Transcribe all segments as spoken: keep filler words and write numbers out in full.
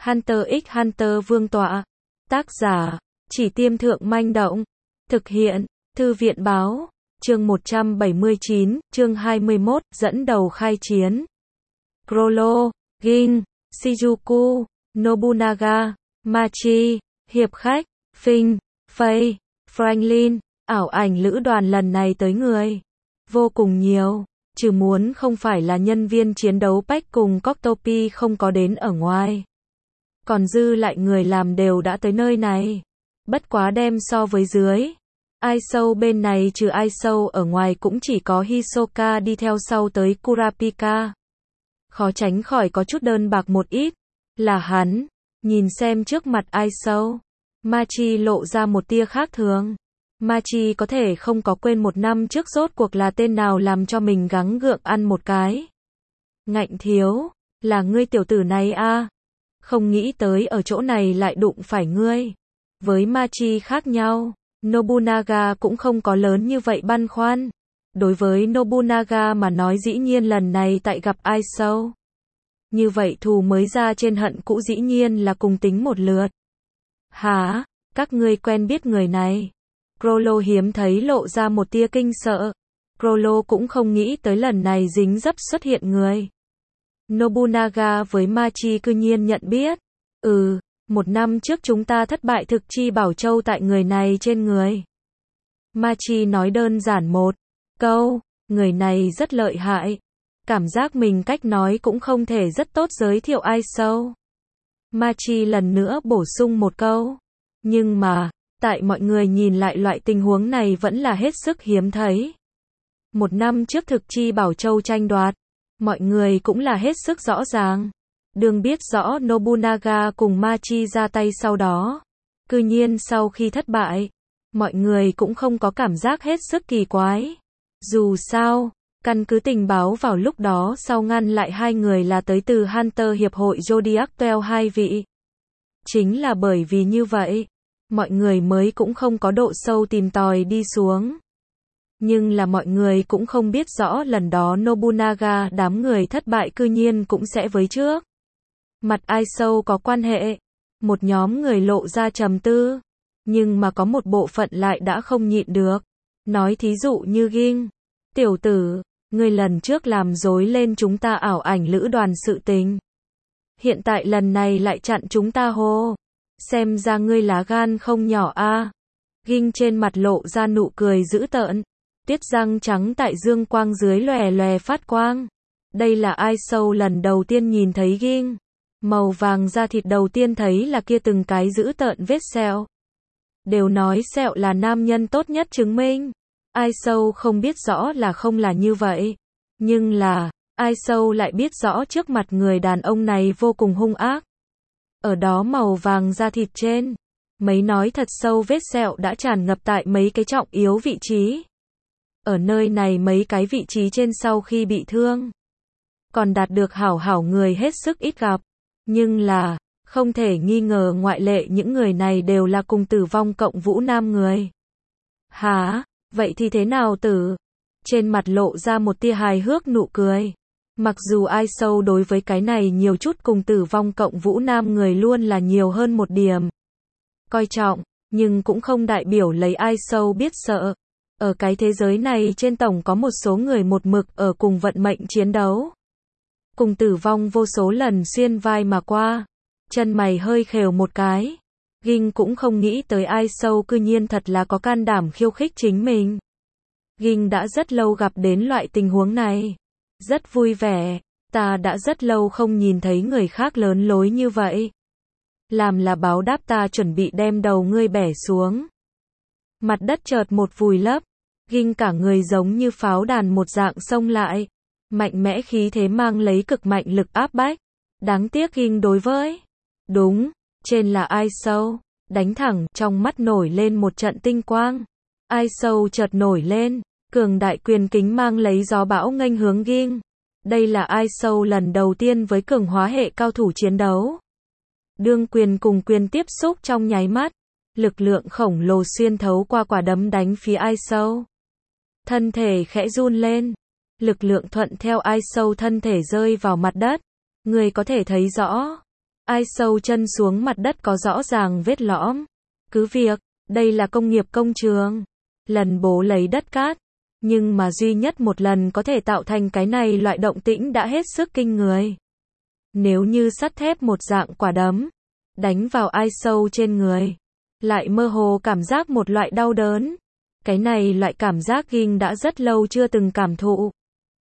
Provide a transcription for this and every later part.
Hunter x Hunter Vương tọa. Tác giả, Chỉ Tiêm Thượng Manh Động. Thực hiện, Thư viện Báo. Chương một trăm bảy mươi chín, chương hai mươi mốt, dẫn đầu khai chiến. Chrollo, Ging, Shijuku, Nobunaga, Machi, Hiệp Khách, Finn, Faye, Franklin, ảo ảnh lữ đoàn lần này tới người vô cùng nhiều, trừ muốn không phải là nhân viên chiến đấu Pack cùng Coctopi không có đến ở ngoài. Còn dư lại người làm đều đã tới nơi này. Bất quá đem so với dưới. Ai sâu bên này trừ ai sâu ở ngoài cũng chỉ có Hisoka đi theo sau tới Kurapika. Khó tránh khỏi có chút đơn bạc một ít. Là hắn, nhìn xem trước mặt ai sâu. Machi lộ ra một tia khác thường. Machi có thể không có quên một năm trước rốt cuộc là tên nào làm cho mình gắng gượng ăn một cái. Ngạnh thiếu, là ngươi tiểu tử này a? Không nghĩ tới ở chỗ này lại đụng phải ngươi. Với Machi khác nhau, Nobunaga cũng không có lớn như vậy băn khoăn. Đối với Nobunaga mà nói dĩ nhiên lần này tại gặp ai sâu. Như vậy thù mới ra trên hận cũ dĩ nhiên là cùng tính một lượt. Hả? Các ngươi quen biết người này? Chrollo hiếm thấy lộ ra một tia kinh sợ. Chrollo cũng không nghĩ tới lần này dính dấp xuất hiện người. Nobunaga với Machi cư nhiên nhận biết. Ừ, một năm trước chúng ta thất bại thực chi bảo châu tại người này trên người. Machi nói đơn giản một câu, người này rất lợi hại. Cảm giác mình cách nói cũng không thể rất tốt giới thiệu ai sâu. Machi lần nữa bổ sung một câu. Nhưng mà, tại mọi người nhìn lại loại tình huống này vẫn là hết sức hiếm thấy. Một năm trước thực chi bảo châu tranh đoạt, mọi người cũng là hết sức rõ ràng. Đương biết rõ Nobunaga cùng Machi ra tay sau đó. Cư nhiên sau khi thất bại, mọi người cũng không có cảm giác hết sức kỳ quái. Dù sao, căn cứ tình báo vào lúc đó sau ngăn lại hai người là tới từ Hunter Hiệp hội Zodiac Twelve hai vị. Chính là bởi vì như vậy, mọi người mới cũng không có độ sâu tìm tòi đi xuống. Nhưng là mọi người cũng không biết rõ lần đó Nobunaga đám người thất bại cư nhiên cũng sẽ với trước. Mặt ai sâu có quan hệ. Một nhóm người lộ ra trầm tư. Nhưng mà có một bộ phận lại đã không nhịn được. Nói thí dụ như Ging. Tiểu tử, ngươi lần trước làm dối lên chúng ta ảo ảnh lữ đoàn sự tình. Hiện tại lần này lại chặn chúng ta hô. Xem ra ngươi lá gan không nhỏ a. À. Ging trên mặt lộ ra nụ cười dữ tợn. Tiết răng trắng tại dương quang dưới lòe lòe phát quang. Đây là ai sâu lần đầu tiên nhìn thấy Ging. Màu vàng da thịt đầu tiên thấy là kia từng cái dữ tợn vết sẹo. Đều nói sẹo là nam nhân tốt nhất chứng minh. Ai sâu không biết rõ là không là như vậy. Nhưng là, ai sâu lại biết rõ trước mặt người đàn ông này vô cùng hung ác. Ở đó màu vàng da thịt trên. Mấy nói thật sâu vết sẹo đã tràn ngập tại mấy cái trọng yếu vị trí. Ở nơi này mấy cái vị trí trên sau khi bị thương. Còn đạt được hảo hảo người hết sức ít gặp. Nhưng là, không thể nghi ngờ ngoại lệ những người này đều là cùng tử vong cộng vũ nam người. Hả? Vậy thì thế nào tử? Trên mặt lộ ra một tia hài hước nụ cười. Mặc dù ai sâu đối với cái này nhiều chút cùng tử vong cộng vũ nam người luôn là nhiều hơn một điểm. Coi trọng, nhưng cũng không đại biểu lấy ai sâu biết sợ. Ở cái thế giới này trên tổng có một số người một mực ở cùng vận mệnh chiến đấu. Cùng tử vong vô số lần xuyên vai mà qua. Chân mày hơi khều một cái. Ging cũng không nghĩ tới ai sâu cư nhiên thật là có can đảm khiêu khích chính mình. Ging đã rất lâu gặp đến loại tình huống này. Rất vui vẻ. Ta đã rất lâu không nhìn thấy người khác lớn lối như vậy. Làm là báo đáp ta chuẩn bị đem đầu ngươi bẻ xuống. Mặt đất chợt một vùi lấp. Ging cả người giống như pháo đàn một dạng xông lại. Mạnh mẽ khí thế mang lấy cực mạnh lực áp bách. Đáng tiếc Ging đối với. Đúng, trên là ai sâu. Đánh thẳng, trong mắt nổi lên một trận tinh quang. Ai sâu chợt nổi lên. Cường đại quyền kính mang lấy gió bão nghênh hướng Ging. Đây là ai sâu lần đầu tiên với cường hóa hệ cao thủ chiến đấu. Đương quyền cùng quyền tiếp xúc trong nháy mắt. Lực lượng khổng lồ xuyên thấu qua quả đấm đánh phía ai sâu. Thân thể khẽ run lên. Lực lượng thuận theo ai sâu thân thể rơi vào mặt đất. Người có thể thấy rõ. Ai sâu chân xuống mặt đất có rõ ràng vết lõm. Cứ việc, đây là công nghiệp công trường. Lần bố lấy đất cát. Nhưng mà duy nhất một lần có thể tạo thành cái này loại động tĩnh đã hết sức kinh người. Nếu như sắt thép một dạng quả đấm, đánh vào ai sâu trên người, lại mơ hồ cảm giác một loại đau đớn. Cái này loại cảm giác Ging đã rất lâu chưa từng cảm thụ.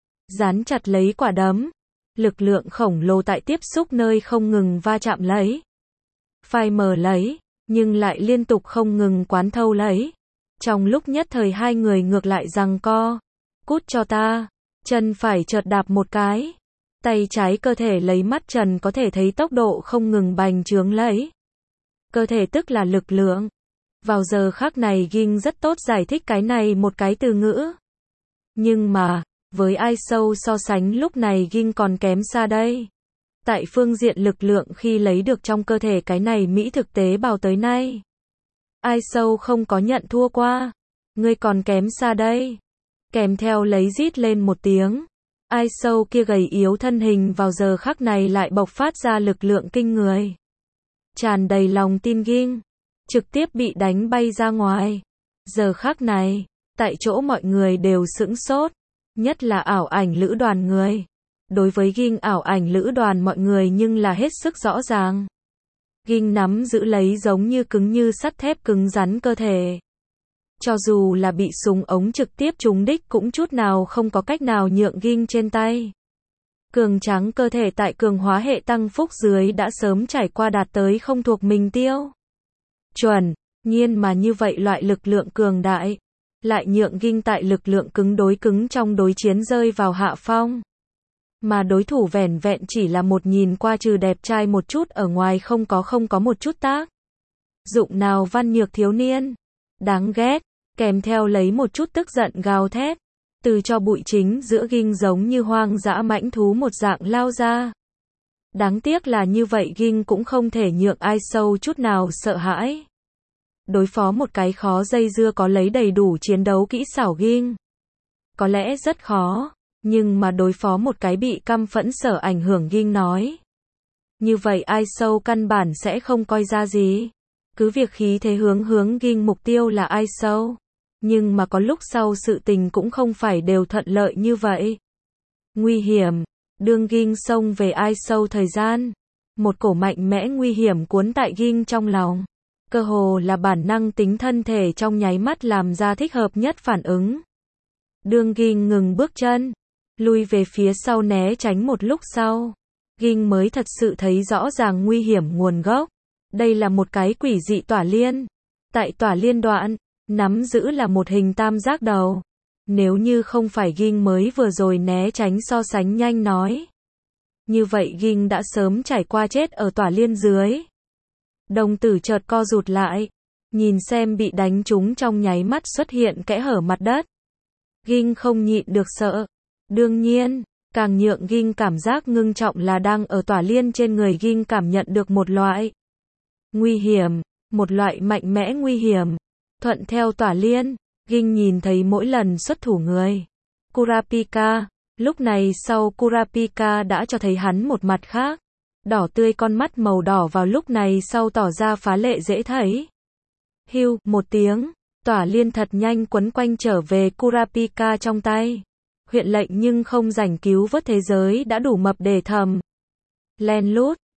Dán chặt lấy quả đấm, lực lượng khổng lồ tại tiếp xúc nơi không ngừng va chạm lấy, phai mờ lấy, nhưng lại liên tục không ngừng quán thâu lấy. Trong lúc nhất thời hai người ngược lại giằng co. Cút cho ta. Chân phải chợt đạp một cái. Tay trái cơ thể lấy mắt trần có thể thấy tốc độ không ngừng bành trướng lấy. Cơ thể tức là lực lượng. Vào giờ khắc này Ging rất tốt giải thích cái này một cái từ ngữ. Nhưng mà, với ai sâu so sánh lúc này Ging còn kém xa đây. Tại phương diện lực lượng khi lấy được trong cơ thể cái này Mỹ thực tế bào tới nay. Ai sâu không có nhận thua qua. Ngươi còn kém xa đây. Kèm theo lấy rít lên một tiếng. Ai sâu kia gầy yếu thân hình vào giờ khắc này lại bộc phát ra lực lượng kinh người. Tràn đầy lòng tin Ging. Trực tiếp bị đánh bay ra ngoài. Giờ khắc này, tại chỗ mọi người đều sững sốt. Nhất là ảo ảnh lữ đoàn người. Đối với Ging ảo ảnh lữ đoàn mọi người nhưng là hết sức rõ ràng. Ging nắm giữ lấy giống như cứng như sắt thép cứng rắn cơ thể. Cho dù là bị súng ống trực tiếp trúng đích cũng chút nào không có cách nào nhượng Ging trên tay. Cường tráng cơ thể tại cường hóa hệ tăng phúc dưới đã sớm trải qua đạt tới không thuộc mình tiêu chuẩn, nhiên mà như vậy loại lực lượng cường đại, lại nhượng Ging tại lực lượng cứng đối cứng trong đối chiến rơi vào hạ phong. Mà đối thủ vẻn vẹn chỉ là một nhìn qua trừ đẹp trai một chút ở ngoài không có không có một chút tác dụng nào văn nhược thiếu niên. Đáng ghét, kèm theo lấy một chút tức giận gào thét. Từ cho bụi chính giữa Ging giống như hoang dã mãnh thú một dạng lao ra. Đáng tiếc là như vậy Ging cũng không thể nhượng ai sâu chút nào sợ hãi. Đối phó một cái khó dây dưa có lấy đầy đủ chiến đấu kỹ xảo Ging. Có lẽ rất khó. Nhưng mà đối phó một cái bị căm phẫn sở ảnh hưởng Ging nói. Như vậy ai sâu căn bản sẽ không coi ra gì. Cứ việc khí thế hướng hướng Ging mục tiêu là ai sâu. Nhưng mà có lúc sau sự tình cũng không phải đều thuận lợi như vậy. Nguy hiểm. Đương Ging xông về ai sâu thời gian. Một cổ mạnh mẽ nguy hiểm cuốn tại Ging trong lòng. Cơ hồ là bản năng tính thân thể trong nháy mắt làm ra thích hợp nhất phản ứng. Đương Ging ngừng bước chân. Lui về phía sau né tránh một lúc sau. Ging mới thật sự thấy rõ ràng nguy hiểm nguồn gốc. Đây là một cái quỷ dị tỏa liên. Tại tỏa liên đoạn, nắm giữ là một hình tam giác đầu. Nếu như không phải Ging mới vừa rồi né tránh so sánh nhanh nói. Như vậy Ging đã sớm trải qua chết ở tỏa liên dưới. Đồng tử chợt co rụt lại. Nhìn xem bị đánh trúng trong nháy mắt xuất hiện kẽ hở mặt đất. Ging không nhịn được sợ. Đương nhiên, càng nhượng Ging cảm giác ngưng trọng là đang ở tỏa liên trên người Ging cảm nhận được một loại nguy hiểm, một loại mạnh mẽ nguy hiểm. Thuận theo tỏa liên, Ging nhìn thấy mỗi lần xuất thủ người. Kurapika, lúc này sau Kurapika đã cho thấy hắn một mặt khác. Đỏ tươi con mắt màu đỏ vào lúc này sau tỏ ra phá lệ dễ thấy. Hưu, một tiếng, tỏa liên thật nhanh quấn quanh trở về Kurapika trong tay. Huyện lệnh nhưng không rảnh cứu vớt thế giới đã đủ mập để thầm. Len lút,